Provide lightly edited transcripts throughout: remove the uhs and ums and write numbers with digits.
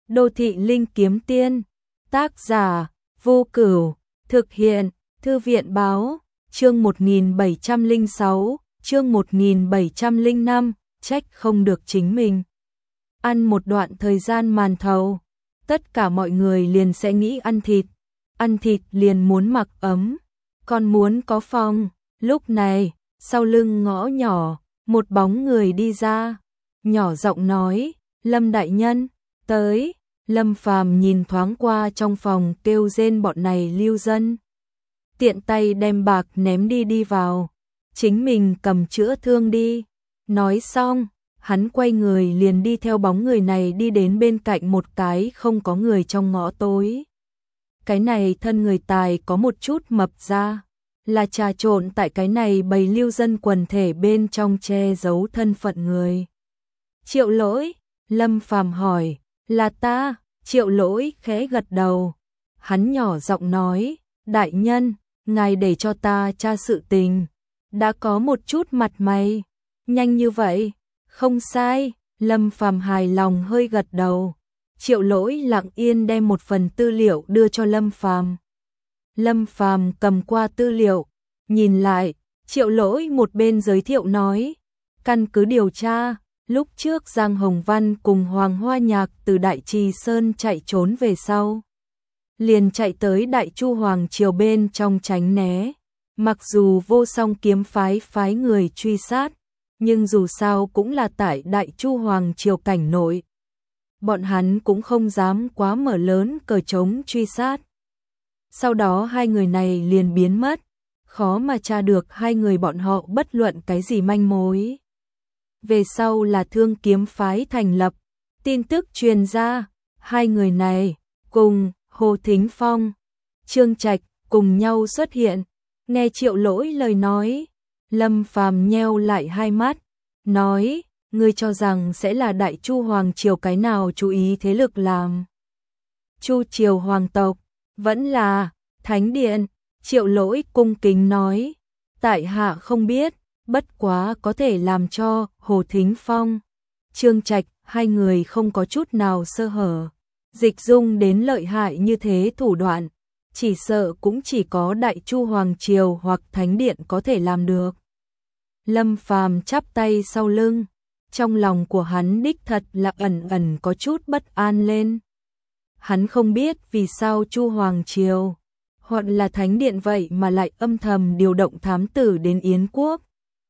Đô thị linh kiếm tiên. Tác giả Vô Cửu. Thực hiện Thư viện báo. Chương 1706, chương 1705, trách không được chính mình. Ăn một đoạn thời gian màn thầu, tất cả mọi người liền sẽ nghĩ ăn thịt liền muốn mặc ấm, còn muốn có phòng. Lúc này, sau lưng ngõ nhỏ, một bóng người đi ra, nhỏ giọng nói, Lâm đại nhân, tới. Lâm Phàm nhìn thoáng qua trong phòng kêu rên bọn này lưu dân. Tiện tay đem bạc ném đi vào, chính mình cầm chữa thương đi. Nói xong, hắn quay người liền đi theo bóng người này đi đến bên cạnh một cái không có người trong ngõ tối. Cái này thân người tài có một chút mập ra, là trà trộn tại cái này bầy lưu dân quần thể bên trong che giấu thân phận người. Triệu Lỗi, Lâm Phàm hỏi, là ta? Triệu Lỗi khẽ gật đầu, hắn nhỏ giọng nói, đại nhân, ngài để cho ta tra sự tình, đã có một chút mặt mày, nhanh như vậy, không sai. Lâm Phàm hài lòng hơi gật đầu. Triệu Lỗi lặng yên đem một phần tư liệu đưa cho Lâm Phàm. Lâm Phàm cầm qua tư liệu, nhìn lại, Triệu Lỗi một bên giới thiệu nói, căn cứ điều tra, lúc trước Giang Hồng Văn cùng Hoàng Hoa Nhạc từ Đại Trì Sơn chạy trốn về sau, liền chạy tới Đại Chu Hoàng triều bên trong tránh né. Mặc dù Vô Song kiếm phái người truy sát, nhưng dù sao cũng là tại Đại Chu Hoàng triều cảnh nội. Bọn hắn cũng không dám quá mở lớn cờ trống truy sát. Sau đó hai người này liền biến mất, khó mà tra được hai người bọn họ bất luận cái gì manh mối. Về sau là Thương kiếm phái thành lập, tin tức truyền ra, hai người này cùng Hồ Thính Phong, Trương Trạch cùng nhau xuất hiện. Nghe Triệu Lỗi lời nói, Lâm Phàm nheo lại hai mắt, nói, ngươi cho rằng sẽ là Đại Chu Hoàng triều cái nào chú ý thế lực làm? Chu triều hoàng tộc, vẫn là Thánh Điện? Triệu Lỗi cung kính nói, tại hạ không biết, bất quá có thể làm cho Hồ Thính Phong, Trương Trạch, hai người không có chút nào sơ hở. Dịch dung đến lợi hại như thế thủ đoạn, chỉ sợ cũng chỉ có Đại Chu Hoàng triều hoặc Thánh Điện có thể làm được. Lâm Phàm chắp tay sau lưng, trong lòng của hắn đích thật là ẩn có chút bất an lên. Hắn không biết vì sao Chu Hoàng triều hoặc là Thánh Điện vậy mà lại âm thầm điều động thám tử đến Yến quốc.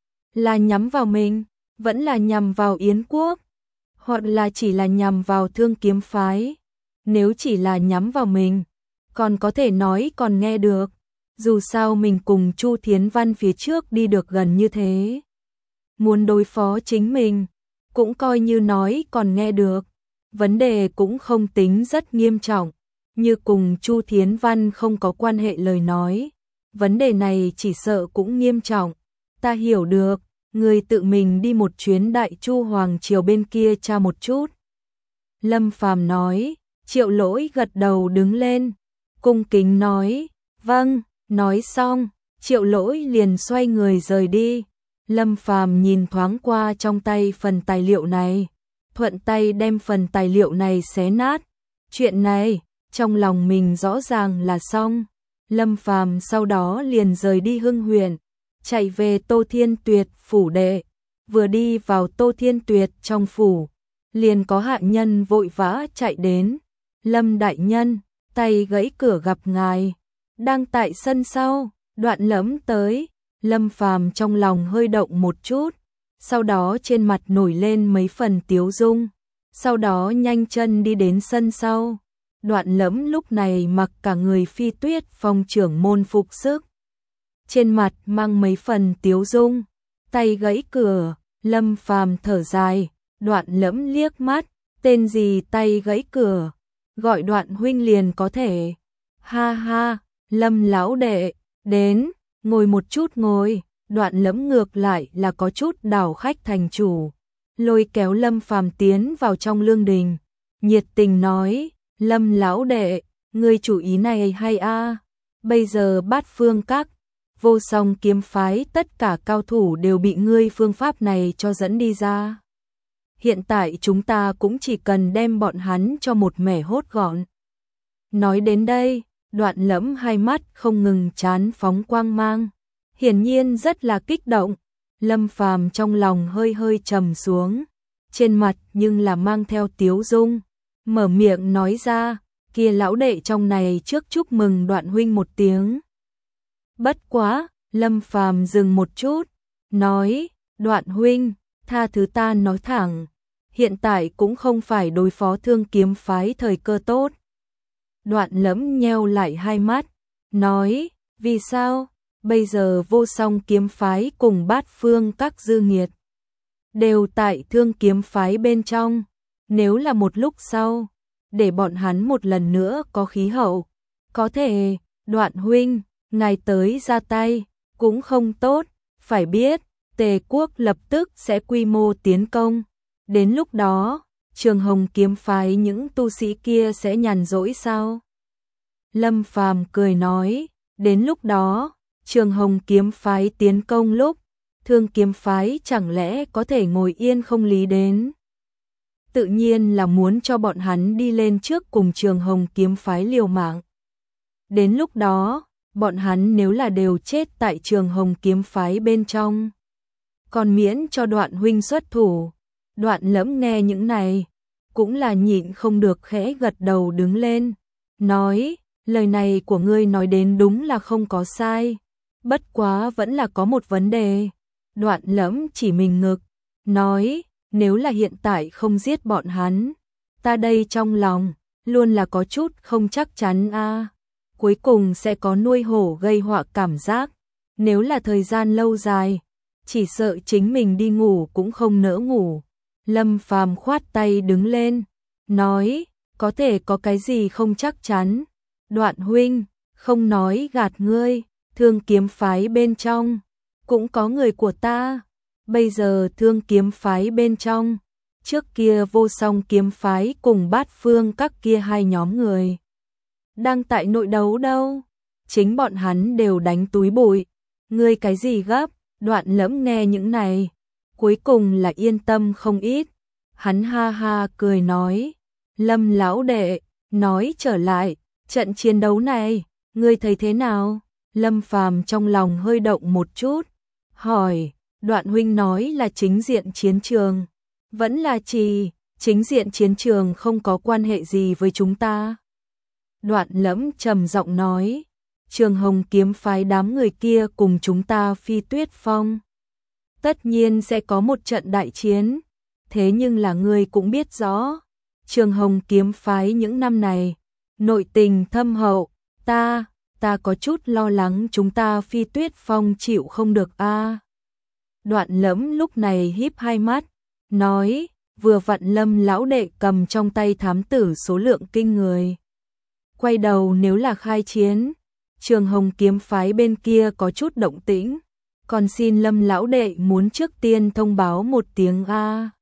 Là nhắm vào mình, vẫn là nhằm vào Yến quốc, hoặc là chỉ là nhằm vào Thương kiếm phái. Nếu chỉ là nhắm vào mình, còn có thể nói còn nghe được, dù sao mình cùng Chu Thiến Văn phía trước đi được gần như thế. Muốn đối phó chính mình, cũng coi như nói còn nghe được. Vấn đề cũng không tính rất nghiêm trọng, như cùng Chu Thiến Văn không có quan hệ lời nói. Vấn đề này chỉ sợ cũng nghiêm trọng. Ta hiểu được, người tự mình đi một chuyến Đại Chu Hoàng triều bên kia tra một chút. Lâm Phàm nói. Triệu Lỗi gật đầu đứng lên, cung kính nói, vâng. Nói xong, Triệu Lỗi liền xoay người rời đi. Lâm Phàm nhìn thoáng qua trong tay phần tài liệu này, thuận tay đem phần tài liệu này xé nát. Chuyện này, trong lòng mình rõ ràng là xong. Lâm Phàm sau đó liền rời đi Hưng huyện, chạy về Tô Thiên Tuyệt phủ đệ. Vừa đi vào Tô Thiên Tuyệt trong phủ, liền có hạ nhân vội vã chạy đến. Lâm đại nhân, tay gãy cửa gặp ngài, đang tại sân sau. Đoạn Lẫm tới. Lâm Phàm trong lòng hơi động một chút, sau đó trên mặt nổi lên mấy phần tiếu dung, sau đó nhanh chân đi đến sân sau. Đoạn Lẫm lúc này mặc cả người Phi Tuyết Phong trưởng môn phục sức, trên mặt mang mấy phần tiếu dung. Tay gãy cửa, Lâm Phàm thở dài. Đoạn Lẫm liếc mắt, tên gì tay gãy cửa, gọi Đoạn huynh liền có thể. Ha ha, Lâm lão đệ, đến, ngồi một chút ngồi. Đoạn Lẫm ngược lại là có chút đảo khách thành chủ, lôi kéo Lâm Phàm tiến vào trong lương đình, nhiệt tình nói, Lâm lão đệ, ngươi chủ ý này hay a? Bây giờ Bát Phương Các, Vô Song kiếm phái tất cả cao thủ đều bị ngươi phương pháp này cho dẫn đi ra. hiện tại chúng ta cũng chỉ cần đem bọn hắn cho một mẻ hốt gọn. Nói đến đây, Đoạn Lẫm hai mắt không ngừng chán phóng quang mang, hiển nhiên rất là kích động. Lâm Phàm trong lòng hơi hơi trầm xuống, trên mặt nhưng là mang theo tiếu dung, mở miệng nói ra, kia lão đệ trong này trước chúc mừng Đoạn huynh một tiếng. Bất quá, Lâm Phàm dừng một chút, nói, Đoạn huynh, tha thứ ta nói thẳng, hiện tại cũng không phải đối phó Thương Kiếm phái thời cơ tốt. Đoạn Lẫm nheo lại hai mắt, nói, vì sao? Bây giờ Vô Song kiếm phái cùng Bát Phương các dư nghiệt đều tại Thương Kiếm phái bên trong, nếu là một lúc sau, để bọn hắn một lần nữa có khí hậu, có thể, Đoạn huynh, ngài tới ra tay, cũng không tốt, phải biết, Tề quốc lập tức sẽ quy mô tiến công, đến lúc đó, Trường Hồng kiếm phái những tu sĩ kia sẽ nhàn rỗi sao? Lâm Phàm cười nói, đến lúc đó, Trường Hồng kiếm phái tiến công lúc, Thương kiếm phái chẳng lẽ có thể ngồi yên không lý đến. Tự nhiên là muốn cho bọn hắn đi lên trước cùng Trường Hồng kiếm phái liều mạng. Đến lúc đó, bọn hắn nếu là đều chết tại Trường Hồng kiếm phái bên trong, còn miễn cho Đoạn huynh xuất thủ. Đoạn Lẫm nghe những này, cũng là nhịn không được khẽ gật đầu đứng lên, nói, lời này của ngươi nói đến đúng là không có sai, bất quá vẫn là có một vấn đề. Đoạn Lẫm chỉ mình ngực, nói, nếu là hiện tại không giết bọn hắn, ta đây trong lòng, luôn là có chút không chắc chắn a, cuối cùng sẽ có nuôi hổ gây họa cảm giác, nếu là thời gian lâu dài, chỉ sợ chính mình đi ngủ cũng không nỡ ngủ. Lâm Phàm khoát tay đứng lên, nói, có thể có cái gì không chắc chắn. Đoạn huynh, không nói gạt ngươi, Thương kiếm phái bên trong, cũng có người của ta. Bây giờ Thương kiếm phái bên trong, trước kia Vô Song kiếm phái cùng Bát Phương các kia hai nhóm người đang tại nội đấu đâu, chính bọn hắn đều đánh túi bụi, ngươi cái gì gấp? Đoạn Lẫm nghe những này, cuối cùng là yên tâm không ít, hắn ha ha cười nói, Lâm lão đệ, nói trở lại, trận chiến đấu này, ngươi thấy thế nào? Lâm Phàm trong lòng hơi động một chút, hỏi, Đoạn huynh nói là chính diện chiến trường, vẫn là chính diện chiến trường không có quan hệ gì với chúng ta. Đoạn Lẫm trầm giọng nói, Trường Hồng kiếm phái đám người kia cùng chúng ta Phi Tuyết Phong, tất nhiên sẽ có một trận đại chiến, thế nhưng là ngươi cũng biết rõ, Trường Hồng kiếm phái những năm này, nội tình thâm hậu, ta có chút lo lắng chúng ta Phi Tuyết Phong chịu không được a. Đoạn Lẫm lúc này híp hai mắt, nói, vừa vặn Lâm lão đệ cầm trong tay thám tử số lượng kinh người. Quay đầu nếu là khai chiến, Trường Hồng kiếm phái bên kia có chút động tĩnh, còn xin Lâm lão đệ muốn trước tiên thông báo một tiếng a.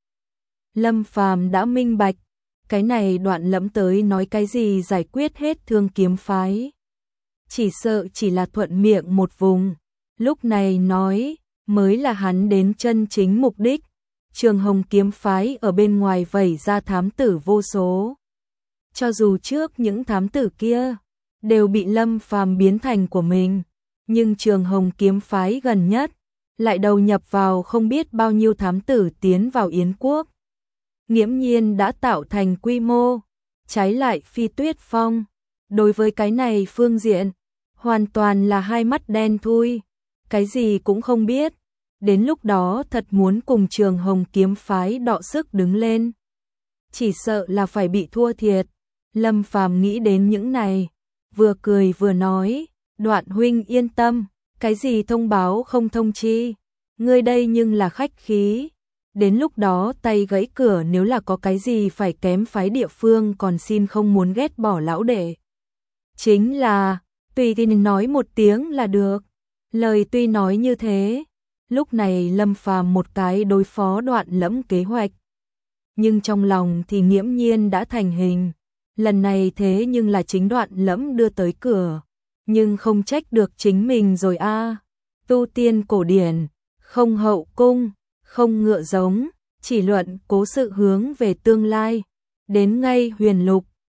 Lâm Phàm đã minh bạch, cái này Đoạn Lẫm tới nói cái gì giải quyết hết Thương kiếm phái, chỉ sợ chỉ là thuận miệng một vùng, lúc này nói mới là hắn đến chân chính mục đích. Trường Hồng kiếm phái ở bên ngoài vẩy ra thám tử vô số, cho dù trước những thám tử kia đều bị Lâm Phàm biến thành của mình, nhưng Trường Hồng kiếm phái gần nhất lại đầu nhập vào không biết bao nhiêu thám tử tiến vào Yến quốc, nghiễm nhiên đã tạo thành quy mô, trái lại Phi Tuyết Phong, đối với cái này phương diện, hoàn toàn là hai mắt đen thui, cái gì cũng không biết, đến lúc đó thật muốn cùng Trường Hồng kiếm phái đọ sức đứng lên, chỉ sợ là phải bị thua thiệt. Lâm Phàm nghĩ đến những này, vừa cười vừa nói, Đoạn huynh yên tâm, cái gì thông báo không thông chi, ngươi đây nhưng là khách khí, đến lúc đó tay gãy cửa nếu là có cái gì phải kém phái địa phương còn xin không muốn ghét bỏ lão đệ. Chính là, tùy tin nói một tiếng là được, lời tuy nói như thế, lúc này Lâm Phàm một cái đối phó Đoạn Lẫm kế hoạch, nhưng trong lòng thì nghiễm nhiên đã thành hình. Lần này thế nhưng là chính Đoạn Lẫm đưa tới cửa, nhưng không trách được chính mình rồi a. Tu tiên cổ điển, không hậu cung, không ngựa giống, chỉ luận cố sự hướng về tương lai. Đến ngay huyền lục,